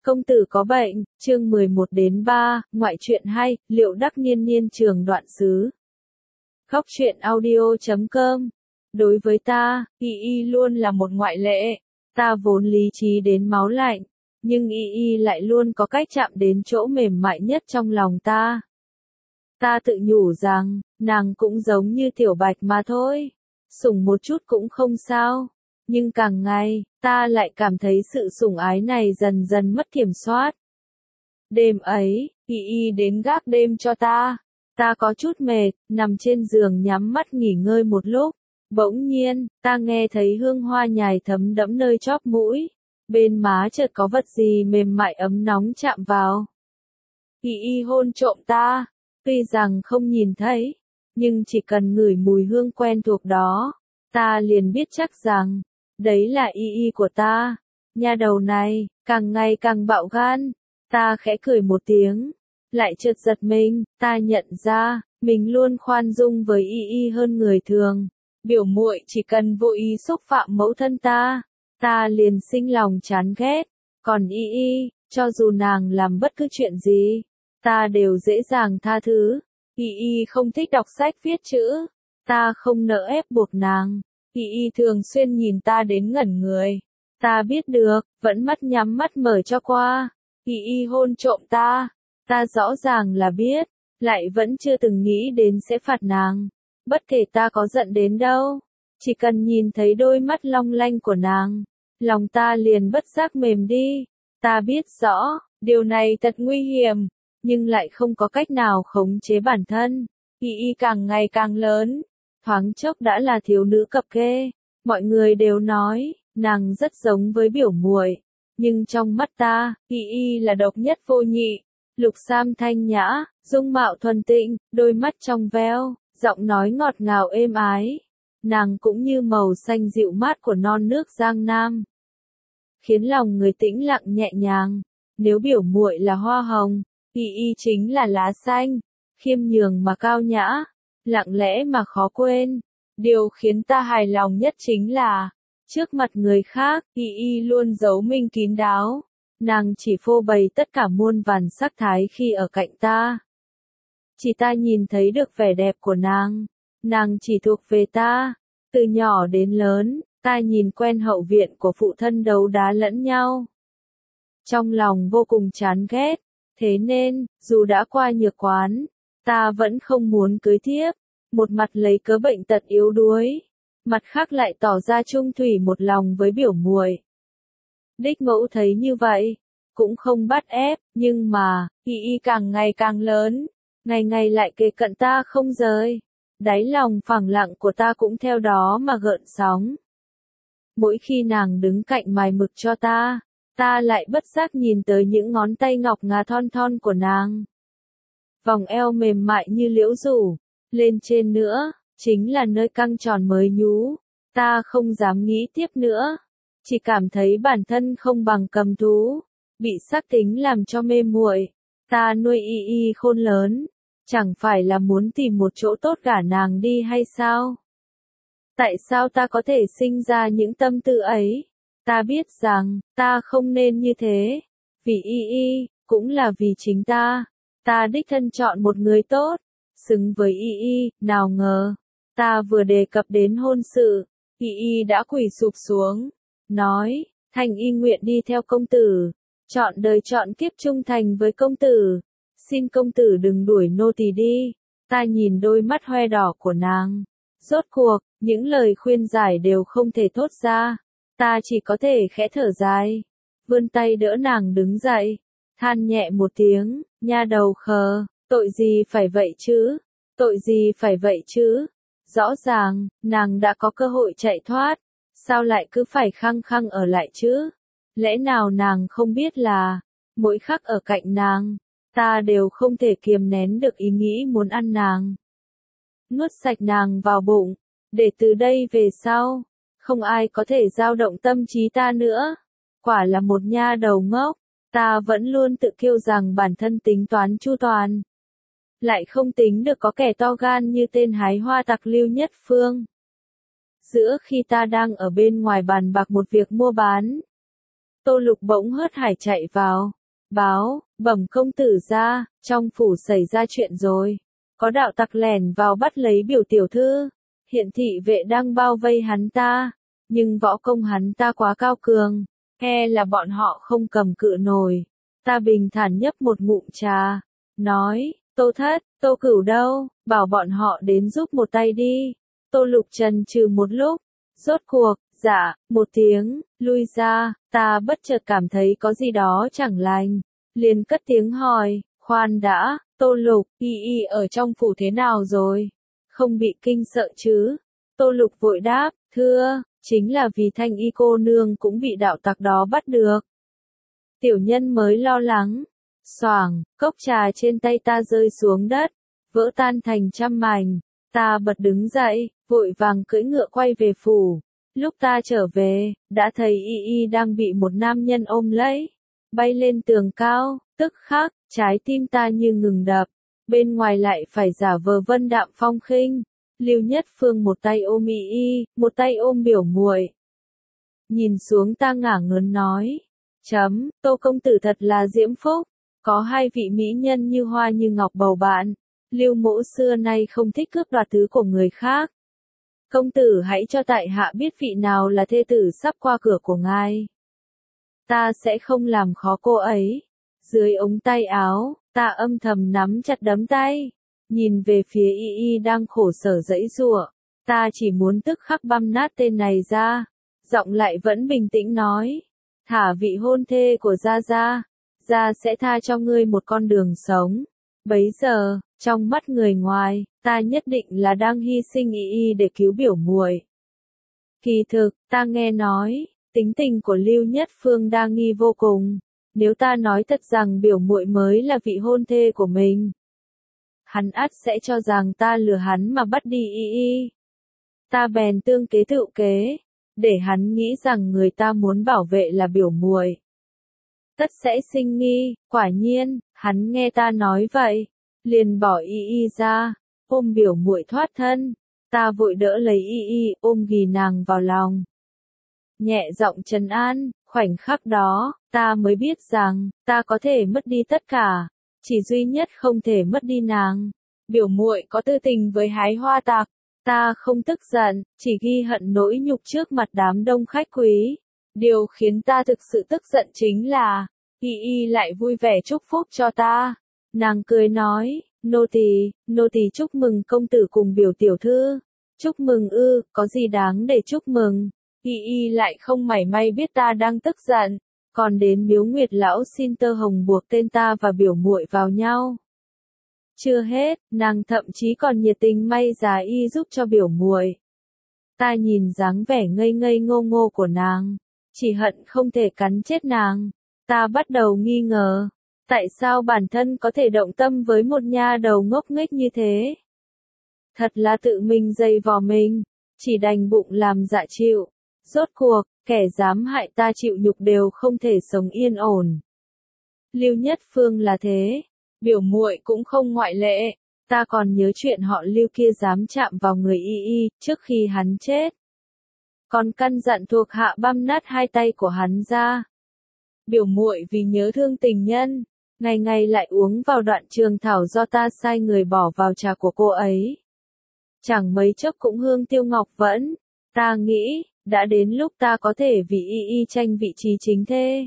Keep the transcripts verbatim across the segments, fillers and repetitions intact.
Công tử có bệnh, chương mười một đến ba, ngoại truyện hay, liệu đắc niên niên trường đoạn xứ. Khóc truyện audio chấm com. Đối với ta, Y Y luôn là một ngoại lệ. Ta vốn lý trí đến máu lạnh, nhưng Y Y lại luôn có cách chạm đến chỗ mềm mại nhất trong lòng ta. Ta tự nhủ rằng, nàng cũng giống như Tiểu Bạch mà thôi. Sủng một chút cũng không sao. Nhưng càng ngày, ta lại cảm thấy sự sủng ái này dần dần mất kiểm soát. Đêm ấy, Y Y đến gác đêm cho ta. Ta có chút mệt, nằm trên giường nhắm mắt nghỉ ngơi một lúc. Bỗng nhiên, ta nghe thấy hương hoa nhài thấm đẫm nơi chóp mũi. Bên má chợt có vật gì mềm mại ấm nóng chạm vào. Y Y hôn trộm ta. Tuy rằng không nhìn thấy, nhưng chỉ cần ngửi mùi hương quen thuộc đó, ta liền biết chắc rằng, đấy là Y Y của ta. Nha đầu này, càng ngày càng bạo gan. Ta khẽ cười một tiếng, lại chợt giật mình, ta nhận ra, mình luôn khoan dung với Y Y hơn người thường. Biểu muội chỉ cần vô ý xúc phạm mẫu thân ta, ta liền sinh lòng chán ghét. Còn Y Y, cho dù nàng làm bất cứ chuyện gì, ta đều dễ dàng tha thứ. Y Y không thích đọc sách viết chữ, ta không nỡ ép buộc nàng. Y Y thường xuyên nhìn ta đến ngẩn người. Ta biết được, vẫn mắt nhắm mắt mở cho qua. Y Y hôn trộm ta. Ta rõ ràng là biết, lại vẫn chưa từng nghĩ đến sẽ phạt nàng. Bất kể ta có giận đến đâu, chỉ cần nhìn thấy đôi mắt long lanh của nàng, lòng ta liền bất giác mềm đi. Ta biết rõ, điều này thật nguy hiểm, nhưng lại không có cách nào khống chế bản thân. Y Y càng ngày càng lớn, thoáng chốc đã là thiếu nữ cập kê. Mọi người đều nói, nàng rất giống với biểu muội, nhưng trong mắt ta, Y Y là độc nhất vô nhị. Lục sam thanh nhã, dung mạo thuần tịnh, đôi mắt trong veo, giọng nói ngọt ngào êm ái. Nàng cũng như màu xanh dịu mát của non nước Giang Nam, khiến lòng người tĩnh lặng nhẹ nhàng. Nếu biểu muội là hoa hồng, Y Y chính là lá xanh, khiêm nhường mà cao nhã, lặng lẽ mà khó quên. Điều khiến ta hài lòng nhất chính là, trước mặt người khác, Y Y luôn giấu mình kín đáo. Nàng chỉ phô bày tất cả muôn vàn sắc thái khi ở cạnh ta. Chỉ ta nhìn thấy được vẻ đẹp của nàng. Nàng chỉ thuộc về ta. Từ nhỏ đến lớn, ta nhìn quen hậu viện của phụ thân đấu đá lẫn nhau. Trong lòng vô cùng chán ghét. Thế nên, dù đã qua nhược quán, ta vẫn không muốn cưới thiếp. Một mặt lấy cớ bệnh tật yếu đuối, mặt khác lại tỏ ra trung thủy một lòng với biểu muội. Đích mẫu thấy như vậy, cũng không bắt ép, nhưng mà, Y Y càng ngày càng lớn, ngày ngày lại kề cận ta không rời. Đáy lòng phẳng lặng của ta cũng theo đó mà gợn sóng. Mỗi khi nàng đứng cạnh mài mực cho ta, ta lại bất giác nhìn tới những ngón tay ngọc ngà thon thon của nàng. Vòng eo mềm mại như liễu rủ, lên trên nữa, chính là nơi căng tròn mới nhú. Ta không dám nghĩ tiếp nữa. Chỉ cảm thấy bản thân không bằng cầm thú, bị sắc tính làm cho mê muội. Ta nuôi Y Y khôn lớn, chẳng phải là muốn tìm một chỗ tốt gả nàng đi hay sao? Tại sao ta có thể sinh ra những tâm tư ấy? Ta biết rằng, ta không nên như thế. Vì Y Y, cũng là vì chính ta. Ta đích thân chọn một người tốt, xứng với Y Y, nào ngờ. Ta vừa đề cập đến hôn sự, Y Y đã quỳ sụp xuống. Nói, thành y nguyện đi theo công tử, chọn đời chọn kiếp trung thành với công tử. Xin công tử đừng đuổi nô tỳ đi. Ta nhìn đôi mắt hoe đỏ của nàng. Rốt cuộc, những lời khuyên giải đều không thể thốt ra. Ta chỉ có thể khẽ thở dài, vươn tay đỡ nàng đứng dậy, than nhẹ một tiếng, nha đầu khờ, tội gì phải vậy chứ? Tội gì phải vậy chứ? Rõ ràng, nàng đã có cơ hội chạy thoát. Sao lại cứ phải khăng khăng ở lại chứ? Lẽ nào nàng không biết là, mỗi khắc ở cạnh nàng, ta đều không thể kiềm nén được ý nghĩ muốn ăn nàng. Nuốt sạch nàng vào bụng, để từ đây về sau, không ai có thể dao động tâm trí ta nữa. Quả là một nha đầu ngốc, ta vẫn luôn tự kiêu rằng bản thân tính toán chu toàn. Lại không tính được có kẻ to gan như tên hái hoa tặc Lưu Nhất Phương. Giữa khi ta đang ở bên ngoài bàn bạc một việc mua bán, Tô Lục bỗng hớt hải chạy vào. Báo, bẩm công tử ra, trong phủ xảy ra chuyện rồi. Có đạo tặc lẻn vào bắt lấy biểu tiểu thư. Hiện thị vệ đang bao vây hắn ta. Nhưng võ công hắn ta quá cao cường. E là bọn họ không cầm cự nổi. Ta bình thản nhấp một ngụm trà. Nói, Tô Thất, Tô Cửu đâu, bảo bọn họ đến giúp một tay đi. Tô Lục chần chừ một lúc. Rốt cuộc, dạ, một tiếng, lui ra, ta bất chợt cảm thấy có gì đó chẳng lành. Liền cất tiếng hỏi, khoan đã, Tô Lục, y y ở trong phủ thế nào rồi? Không bị kinh sợ chứ? Tô Lục vội đáp, thưa, chính là vì Thanh Y cô nương cũng bị đạo tặc đó bắt được. Tiểu nhân mới lo lắng. Xoảng, cốc trà trên tay ta rơi xuống đất, vỡ tan thành trăm mảnh. Ta bật đứng dậy, vội vàng cưỡi ngựa quay về phủ. Lúc ta trở về, đã thấy y y đang bị một nam nhân ôm lấy, bay lên tường cao, tức khắc, trái tim ta như ngừng đập. Bên ngoài lại phải giả vờ vân đạm phong khinh. Lưu Nhất Phương một tay ôm y y, một tay ôm biểu muội. Nhìn xuống ta ngả ngớn nói, chấm, Tô công tử thật là diễm phúc, có hai vị mỹ nhân như hoa như ngọc bầu bạn. Lưu mỗ xưa nay không thích cướp đoạt thứ của người khác. Công tử hãy cho tại hạ biết vị nào là thê tử sắp qua cửa của ngài. Ta sẽ không làm khó cô ấy. Dưới ống tay áo, ta âm thầm nắm chặt đấm tay. Nhìn về phía y y đang khổ sở giãy giụa. Ta chỉ muốn tức khắc băm nát tên này ra. Giọng lại vẫn bình tĩnh nói. Thả vị hôn thê của Gia Gia. Gia sẽ tha cho ngươi một con đường sống. Bấy giờ, trong mắt người ngoài, ta nhất định là đang hy sinh y y để cứu biểu muội. Kỳ thực, ta nghe nói, tính tình của Lưu Nhất Phương đa nghi vô cùng. Nếu ta nói thật rằng biểu muội mới là vị hôn thê của mình, hắn ắt sẽ cho rằng ta lừa hắn mà bắt đi y y. Ta bèn tương kế tự kế, để hắn nghĩ rằng người ta muốn bảo vệ là biểu muội. Tất sẽ sinh nghi, quả nhiên, hắn nghe ta nói vậy, liền bỏ y y ra, ôm biểu muội thoát thân. Ta vội đỡ lấy y y, ôm ghì nàng vào lòng. Nhẹ giọng trấn an, khoảnh khắc đó, ta mới biết rằng, ta có thể mất đi tất cả, chỉ duy nhất không thể mất đi nàng. Biểu muội có tư tình với hái hoa tặc, ta không tức giận, chỉ ghi hận nỗi nhục trước mặt đám đông khách quý. Điều khiến ta thực sự tức giận chính là, y y lại vui vẻ chúc phúc cho ta. Nàng cười nói, nô tỳ, nô tỳ chúc mừng công tử cùng biểu tiểu thư. Chúc mừng ư, có gì đáng để chúc mừng. Y y lại không mảy may biết ta đang tức giận, còn đến Miếu Nguyệt lão xin tơ hồng buộc tên ta và biểu muội vào nhau. Chưa hết, nàng thậm chí còn nhiệt tình may giá y giúp cho biểu muội. Ta nhìn dáng vẻ ngây ngây ngô ngô của nàng, chỉ hận không thể cắn chết nàng. Ta bắt đầu nghi ngờ, tại sao bản thân có thể động tâm với một nha đầu ngốc nghếch như thế. Thật là tự mình dày vò mình, chỉ đành bụng làm dạ chịu. Rốt cuộc, kẻ dám hại ta chịu nhục đều không thể sống yên ổn. Lưu Nhất Phương là thế, biểu muội cũng không ngoại lệ. Ta còn nhớ chuyện họ Lưu kia dám chạm vào người y y trước khi hắn chết, còn căn dặn thuộc hạ băm nát hai tay của hắn ra. Biểu muội vì nhớ thương tình nhân, ngày ngày lại uống vào đoạn trường thảo do ta sai người bỏ vào trà của cô ấy. Chẳng mấy chốc cũng hương tiêu ngọc vẫn. Ta nghĩ, đã đến lúc ta có thể vì y y tranh vị trí chính thê.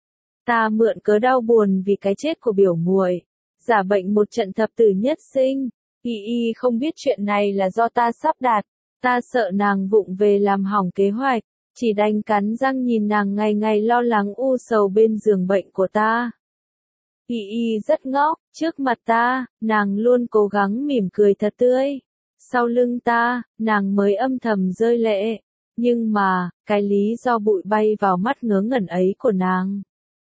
Ta mượn cớ đau buồn vì cái chết của biểu muội, giả bệnh một trận thập tử nhất sinh. Y y không biết chuyện này là do ta sắp đặt. Ta sợ nàng vụng về làm hỏng kế hoạch, chỉ đành cắn răng nhìn nàng ngày ngày lo lắng u sầu bên giường bệnh của ta. Y y rất ngốc, trước mặt ta, nàng luôn cố gắng mỉm cười thật tươi. Sau lưng ta, nàng mới âm thầm rơi lệ. Nhưng mà, cái lý do bụi bay vào mắt ngớ ngẩn ấy của nàng,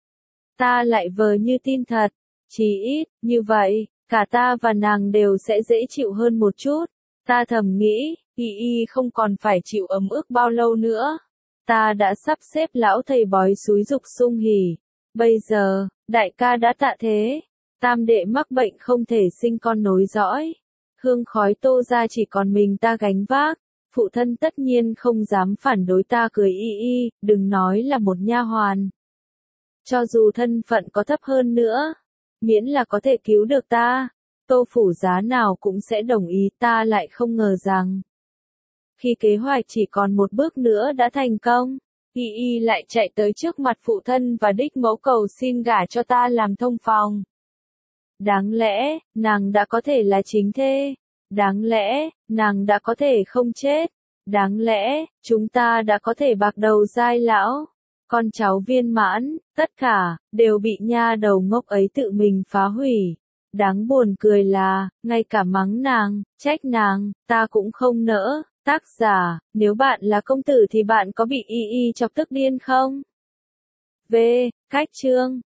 ta lại vờ như tin thật. Chỉ ít, như vậy, cả ta và nàng đều sẽ dễ chịu hơn một chút. Ta thầm nghĩ, y y không còn phải chịu ấm ức bao lâu nữa. Ta đã sắp xếp lão thầy bói xúi dục sung hỉ. Bây giờ, đại ca đã tạ thế. Tam đệ mắc bệnh không thể sinh con nối dõi. Hương khói Tô ra chỉ còn mình ta gánh vác. Phụ thân tất nhiên không dám phản đối ta, cười y y, đừng nói là một nha hoàn. cho dù thân phận có thấp hơn nữa, miễn là có thể cứu được ta, Tô Phủ giá nào cũng sẽ đồng ý. Ta lại không ngờ rằng, khi kế hoạch chỉ còn một bước nữa đã thành công, Y Y lại chạy tới trước mặt phụ thân và đích mẫu cầu xin gả cho ta làm thông phòng. Đáng lẽ, nàng đã có thể là chính thê. Đáng lẽ, nàng đã có thể không chết. Đáng lẽ, chúng ta đã có thể bạc đầu giai lão. Con cháu viên mãn, tất cả, đều bị nha đầu ngốc ấy tự mình phá hủy. Đáng buồn cười là, ngay cả mắng nàng, trách nàng, ta cũng không nỡ. Tác giả, nếu bạn là công tử thì bạn có bị Y Y chọc tức điên không? V. Cách chương